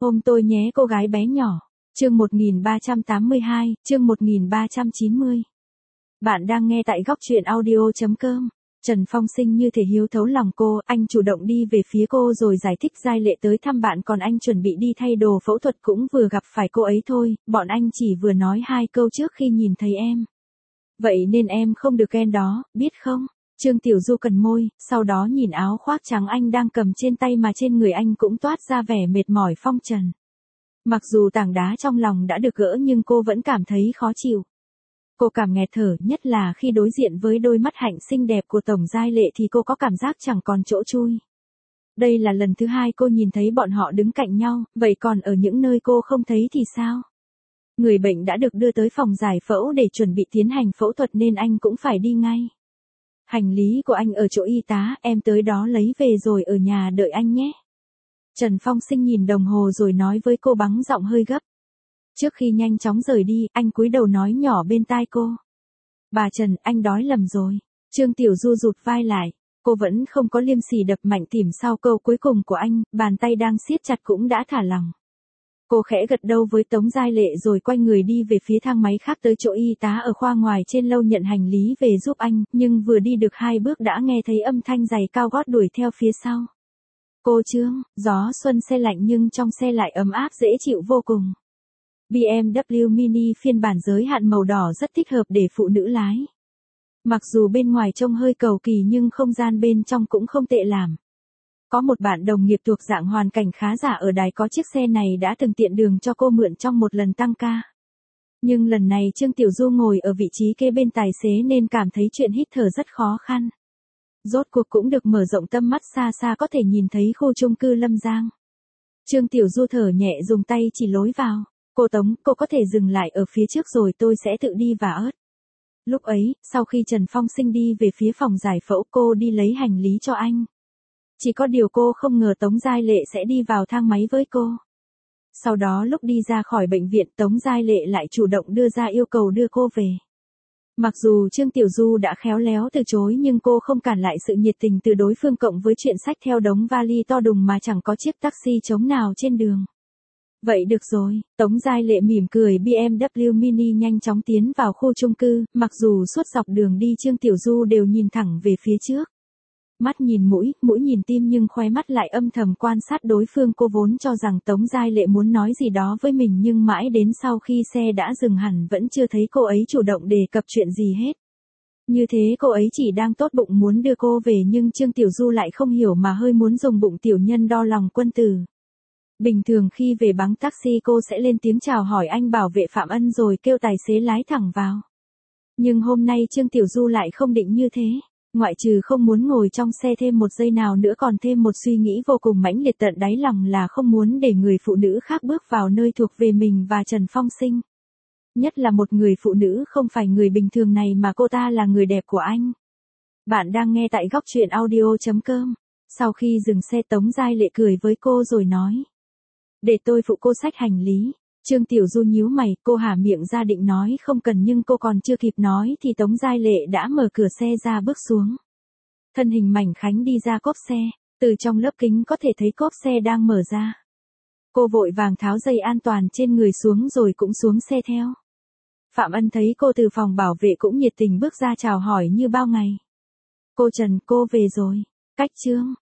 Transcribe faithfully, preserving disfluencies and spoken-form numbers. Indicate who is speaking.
Speaker 1: Ôm tôi nhé cô gái bé nhỏ. Chương một nghìn ba trăm tám mươi hai, chương một nghìn ba trăm chín mươi. Bạn đang nghe tại góc truyện audio chấm com. Trần Phong Sinh như thể hiếu thấu lòng cô, anh chủ động đi về phía cô rồi giải thích Giai Lệ tới thăm bạn còn anh chuẩn bị đi thay đồ phẫu thuật cũng vừa gặp phải cô ấy thôi, bọn anh chỉ vừa nói hai câu trước khi nhìn thấy em. Vậy nên em không được ghen đó, biết không? Trương Tiểu Du cần môi, sau đó nhìn áo khoác trắng anh đang cầm trên tay mà trên người anh cũng toát ra vẻ mệt mỏi phong trần. Mặc dù tảng đá trong lòng đã được gỡ nhưng cô vẫn cảm thấy khó chịu. Cô cảm nghẹt thở, nhất là khi đối diện với đôi mắt hạnh xinh đẹp của Tổng Giai Lệ thì cô có cảm giác chẳng còn chỗ chui. Đây là lần thứ hai cô nhìn thấy bọn họ đứng cạnh nhau, vậy còn ở những nơi cô không thấy thì sao? Người bệnh đã được đưa tới phòng giải phẫu để chuẩn bị tiến hành phẫu thuật nên anh cũng phải đi ngay. Hành lý của anh ở chỗ y tá, em tới đó lấy về rồi ở nhà đợi anh nhé. Trần Phong Sinh nhìn đồng hồ rồi nói với cô bằng giọng hơi gấp. Trước khi nhanh chóng rời đi, anh cúi đầu nói nhỏ bên tai cô. Bà Trần, anh đói lầm rồi. Trương Tiểu Du rụt vai lại. Cô vẫn không có liêm sỉ đập mạnh tìm sau câu cuối cùng của anh, bàn tay đang siết chặt cũng đã thả lỏng. Cô khẽ gật đầu với Tống Giai Lệ rồi quay người đi về phía thang máy khác tới chỗ y tá ở khoa ngoài trên lâu nhận hành lý về giúp anh, nhưng vừa đi được hai bước đã nghe thấy âm thanh giày cao gót đuổi theo phía sau. Cô Trương, gió xuân se lạnh nhưng trong xe lại ấm áp dễ chịu vô cùng. bê em vê Mini phiên bản giới hạn màu đỏ rất thích hợp để phụ nữ lái. Mặc dù bên ngoài trông hơi cầu kỳ nhưng không gian bên trong cũng không tệ làm. Có một bạn đồng nghiệp thuộc dạng hoàn cảnh khá giả ở đài có chiếc xe này đã từng tiện đường cho cô mượn trong một lần tăng ca. Nhưng lần này Trương Tiểu Du ngồi ở vị trí kế bên tài xế nên cảm thấy chuyện hít thở rất khó khăn. Rốt cuộc cũng được mở rộng tầm mắt xa xa có thể nhìn thấy khu chung cư Lâm Giang. Trương Tiểu Du thở nhẹ dùng tay chỉ lối vào. Cô Tống, cô có thể dừng lại ở phía trước rồi tôi sẽ tự đi và ớt. Lúc ấy, sau khi Trần Phong Sinh đi về phía phòng giải phẫu cô đi lấy hành lý cho anh. Chỉ có điều cô không ngờ Tống Giai Lệ sẽ đi vào thang máy với cô. Sau đó lúc đi ra khỏi bệnh viện Tống Giai Lệ lại chủ động đưa ra yêu cầu đưa cô về. Mặc dù Trương Tiểu Du đã khéo léo từ chối nhưng cô không cản lại sự nhiệt tình từ đối phương cộng với chuyện xách theo đống vali to đùng mà chẳng có chiếc taxi trống nào trên đường. Vậy được rồi, Tống Giai Lệ mỉm cười bê em vê Mini nhanh chóng tiến vào khu chung cư, mặc dù suốt dọc đường đi Trương Tiểu Du đều nhìn thẳng về phía trước. Mắt nhìn mũi, mũi nhìn tim nhưng khóe mắt lại âm thầm quan sát đối phương cô vốn cho rằng Tống Giai Lệ muốn nói gì đó với mình nhưng mãi đến sau khi xe đã dừng hẳn vẫn chưa thấy cô ấy chủ động đề cập chuyện gì hết. Như thế cô ấy chỉ đang tốt bụng muốn đưa cô về nhưng Trương Tiểu Du lại không hiểu mà hơi muốn dùng bụng tiểu nhân đo lòng quân tử. Bình thường khi về bắn taxi cô sẽ lên tiếng chào hỏi anh bảo vệ Phạm Ân rồi kêu tài xế lái thẳng vào. Nhưng hôm nay Trương Tiểu Du lại không định như thế. Ngoại trừ không muốn ngồi trong xe thêm một giây nào nữa còn thêm một suy nghĩ vô cùng mãnh liệt tận đáy lòng là không muốn để người phụ nữ khác bước vào nơi thuộc về mình và Trần Phong Sinh. Nhất là một người phụ nữ không phải người bình thường này mà cô ta là người đẹp của anh. Bạn đang nghe tại góc truyện audio chấm com. Sau khi dừng xe Tống Giai Lệ cười với cô rồi nói. Để tôi phụ cô xách hành lý. Trương Tiểu Du nhíu mày, cô há miệng ra định nói không cần nhưng cô còn chưa kịp nói thì Tống Giai Lệ đã mở cửa xe ra bước xuống. Thân hình mảnh khảnh đi ra cốp xe, từ trong lớp kính có thể thấy cốp xe đang mở ra. Cô vội vàng tháo dây an toàn trên người xuống rồi cũng xuống xe theo. Phạm Ân thấy cô từ phòng bảo vệ cũng nhiệt tình bước ra chào hỏi như bao ngày. Cô Trần, cô về rồi. Cách Trương,